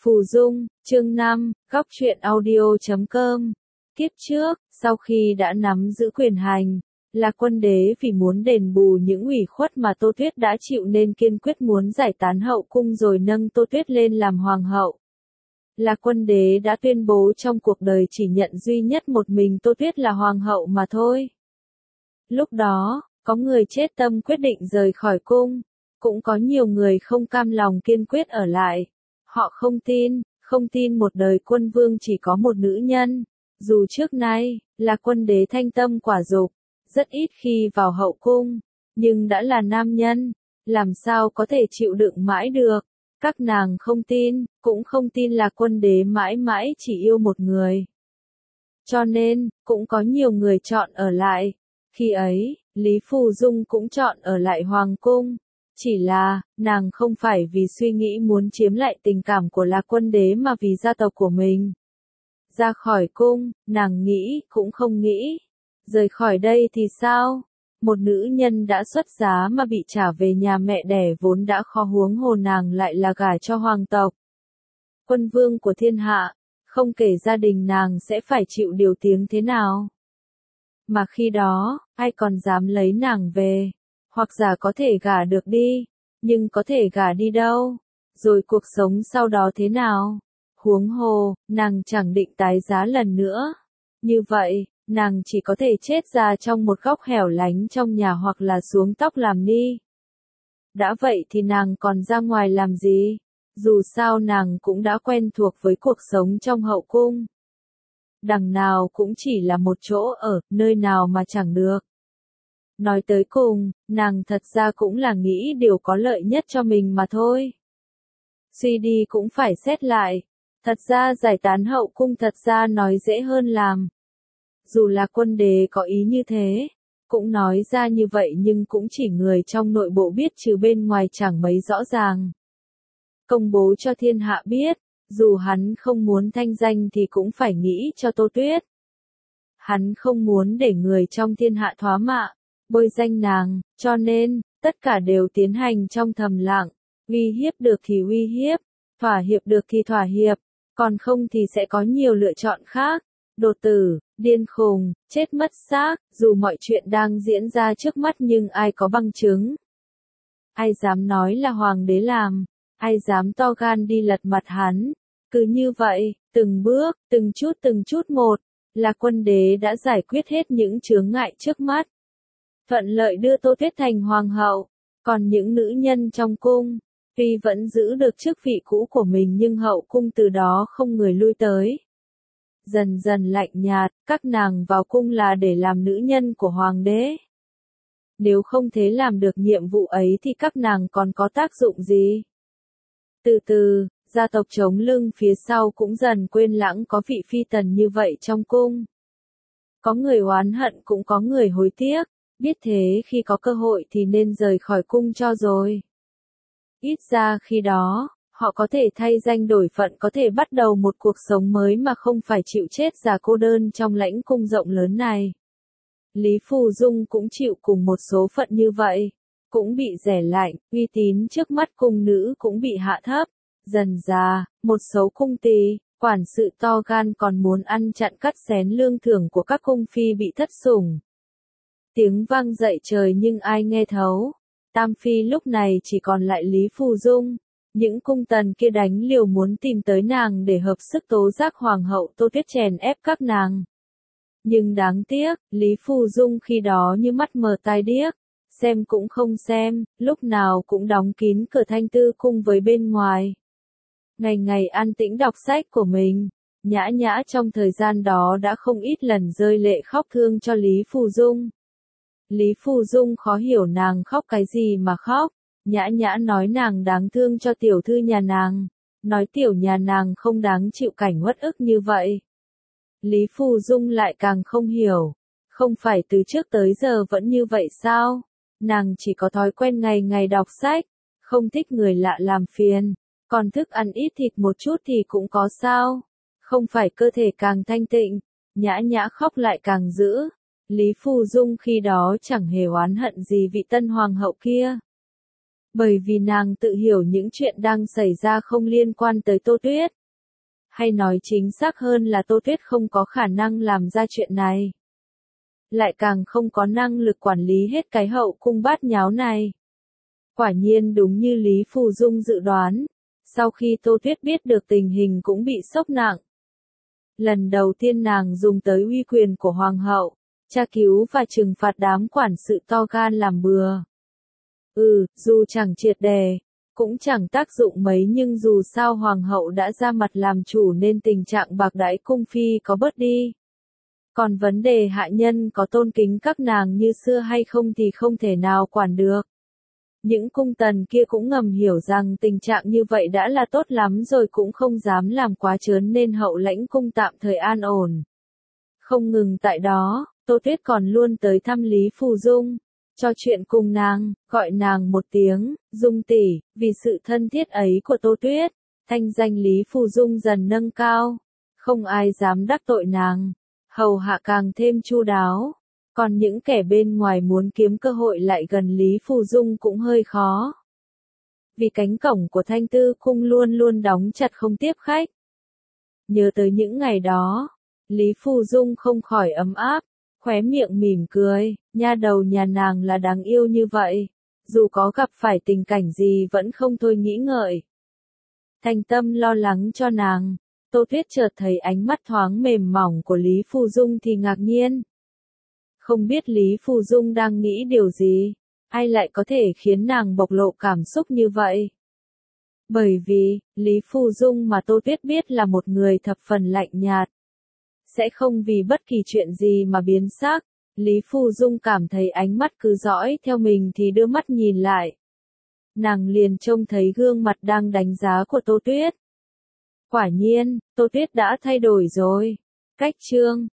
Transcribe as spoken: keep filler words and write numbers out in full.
Phù Dung, chương năm, góc truyện audio chấm com. Kiếp trước, sau khi đã nắm giữ quyền hành, Lạc Quân Đế vì muốn đền bù những ủy khuất mà Tô Tuyết đã chịu nên kiên quyết muốn giải tán hậu cung rồi nâng Tô Tuyết lên làm hoàng hậu. Lạc Quân Đế đã tuyên bố trong cuộc đời chỉ nhận duy nhất một mình Tô Tuyết là hoàng hậu mà thôi. Lúc đó, có người chết tâm quyết định rời khỏi cung, cũng có nhiều người không cam lòng kiên quyết ở lại. Họ không tin, không tin một đời quân vương chỉ có một nữ nhân. Dù trước nay, Lạc Quân Đế thanh tâm quả dục, rất ít khi vào hậu cung, nhưng đã là nam nhân, làm sao có thể chịu đựng mãi được. Các nàng không tin, cũng không tin Lạc Quân Đế mãi mãi chỉ yêu một người. Cho nên, cũng có nhiều người chọn ở lại. Khi ấy, Lý Phù Dung cũng chọn ở lại hoàng cung. Chỉ là, nàng không phải vì suy nghĩ muốn chiếm lại tình cảm của Lạc Quân Đế mà vì gia tộc của mình. Ra khỏi cung, nàng nghĩ, cũng không nghĩ. Rời khỏi đây thì sao? Một nữ nhân đã xuất giá mà bị trả về nhà mẹ đẻ vốn đã khó, huống hồ nàng lại là gả cho hoàng tộc. Quân vương của thiên hạ, không kể gia đình nàng sẽ phải chịu điều tiếng thế nào. Mà khi đó, ai còn dám lấy nàng về? Hoặc giả có thể gả được đi, nhưng có thể gả đi đâu? Rồi cuộc sống sau đó thế nào? Huống hồ, nàng chẳng định tái giá lần nữa. Như vậy, nàng chỉ có thể chết ra trong một góc hẻo lánh trong nhà hoặc là xuống tóc làm ni. Đã vậy thì nàng còn ra ngoài làm gì? Dù sao nàng cũng đã quen thuộc với cuộc sống trong hậu cung. Đằng nào cũng chỉ là một chỗ ở, nơi nào mà chẳng được. Nói tới cùng, nàng thật ra cũng là nghĩ điều có lợi nhất cho mình mà thôi. Suy đi cũng phải xét lại. Thật ra giải tán hậu cung thật ra nói dễ hơn làm. Dù là Quân Đế có ý như thế, cũng nói ra như vậy nhưng cũng chỉ người trong nội bộ biết chứ bên ngoài chẳng mấy rõ ràng. Công bố cho thiên hạ biết, dù hắn không muốn thanh danh thì cũng phải nghĩ cho Tô Tuyết. Hắn không muốn để người trong thiên hạ thoá mạ, bôi danh nàng, cho nên, tất cả đều tiến hành trong thầm lặng, uy hiếp được thì uy hiếp, thỏa hiệp được thì thỏa hiệp, còn không thì sẽ có nhiều lựa chọn khác. Đột tử, điên khùng, chết mất xác, dù mọi chuyện đang diễn ra trước mắt nhưng ai có bằng chứng? Ai dám nói là hoàng đế làm? Ai dám to gan đi lật mặt hắn? Cứ như vậy, từng bước, từng chút từng chút một, là Quân Đế đã giải quyết hết những chướng ngại trước mắt. Thuận lợi đưa Tô Tuyết thành hoàng hậu, còn những nữ nhân trong cung, tuy vẫn giữ được chức vị cũ của mình nhưng hậu cung từ đó không người lui tới. Dần dần lạnh nhạt, các nàng vào cung là để làm nữ nhân của hoàng đế. Nếu không thế làm được nhiệm vụ ấy thì các nàng còn có tác dụng gì? Từ từ, gia tộc chống lưng phía sau cũng dần quên lãng có vị phi tần như vậy trong cung. Có người oán hận cũng có người hối tiếc, biết thế khi có cơ hội thì nên rời khỏi cung cho rồi. Ít ra khi đó, họ có thể thay danh đổi phận, có thể bắt đầu một cuộc sống mới mà không phải chịu chết già cô đơn trong lãnh cung rộng lớn này. Lý Phù Dung cũng chịu cùng một số phận như vậy, cũng bị rẻ lạnh, uy tín trước mắt cung nữ cũng bị hạ thấp. Dần già, một số cung tỳ, quản sự to gan còn muốn ăn chặn cắt xén lương thưởng của các cung phi bị thất sủng. Tiếng vang dậy trời nhưng ai nghe thấu. Tam phi lúc này chỉ còn lại Lý Phù Dung. Những cung tần kia đánh liều muốn tìm tới nàng để hợp sức tố giác hoàng hậu Tô Tuyết chèn ép các nàng. Nhưng đáng tiếc, Lý Phù Dung khi đó như mắt mờ tai điếc, xem cũng không xem, lúc nào cũng đóng kín cửa Thanh Tư cung với bên ngoài. Ngày ngày an tĩnh đọc sách của mình, Nhã Nhã trong thời gian đó đã không ít lần rơi lệ khóc thương cho Lý Phù Dung. Lý Phù Dung khó hiểu nàng khóc cái gì mà khóc. Nhã Nhã nói nàng đáng thương cho tiểu thư nhà nàng, nói tiểu nhà nàng không đáng chịu cảnh uất ức như vậy. Lý Phù Dung lại càng không hiểu, không phải từ trước tới giờ vẫn như vậy sao? Nàng chỉ có thói quen ngày ngày đọc sách, không thích người lạ làm phiền, còn thức ăn ít thịt một chút thì cũng có sao? Không phải cơ thể càng thanh tịnh, Nhã Nhã khóc lại càng dữ. Lý Phù Dung khi đó chẳng hề oán hận gì vị tân hoàng hậu kia. Bởi vì nàng tự hiểu những chuyện đang xảy ra không liên quan tới Tô Tuyết. Hay nói chính xác hơn là Tô Tuyết không có khả năng làm ra chuyện này. Lại càng không có năng lực quản lý hết cái hậu cung bát nháo này. Quả nhiên đúng như Lý Phù Dung dự đoán, sau khi Tô Tuyết biết được tình hình cũng bị sốc nặng. Lần đầu tiên nàng dùng tới uy quyền của Hoàng hậu, tra cứu và trừng phạt đám quản sự to gan làm bừa. Ừ, dù chẳng triệt đề, cũng chẳng tác dụng mấy nhưng dù sao Hoàng hậu đã ra mặt làm chủ nên tình trạng bạc đãi cung phi có bớt đi. Còn vấn đề hạ nhân có tôn kính các nàng như xưa hay không thì không thể nào quản được. Những cung tần kia cũng ngầm hiểu rằng tình trạng như vậy đã là tốt lắm rồi cũng không dám làm quá trớn nên hậu lãnh cung tạm thời an ổn. Không ngừng tại đó, Tô Tuyết còn luôn tới thăm Lý Phù Dung, trò chuyện cùng nàng, gọi nàng một tiếng, Dung tỷ, vì sự thân thiết ấy của Tô Tuyết, thanh danh Lý Phù Dung dần nâng cao, không ai dám đắc tội nàng, hầu hạ càng thêm chu đáo. Còn những kẻ bên ngoài muốn kiếm cơ hội lại gần Lý Phù Dung cũng hơi khó. Vì cánh cổng của Thanh Tư cung luôn luôn đóng chặt không tiếp khách. Nhớ tới những ngày đó, Lý Phù Dung không khỏi ấm áp, khóe miệng mỉm cười, nha đầu nhà nàng là đáng yêu như vậy, dù có gặp phải tình cảnh gì vẫn không thôi nghĩ ngợi. Thành tâm lo lắng cho nàng, Tô Tuyết chợt thấy ánh mắt thoáng mềm mỏng của Lý Phù Dung thì ngạc nhiên. Không biết Lý Phù Dung đang nghĩ điều gì, ai lại có thể khiến nàng bộc lộ cảm xúc như vậy. Bởi vì, Lý Phù Dung mà Tô Tuyết biết là một người thập phần lạnh nhạt. Sẽ không vì bất kỳ chuyện gì mà biến sắc, Lý Phù Dung cảm thấy ánh mắt cứ dõi theo mình thì đưa mắt nhìn lại. Nàng liền trông thấy gương mặt đang đánh giá của Tô Tuyết. Quả nhiên, Tô Tuyết đã thay đổi rồi. Cách chương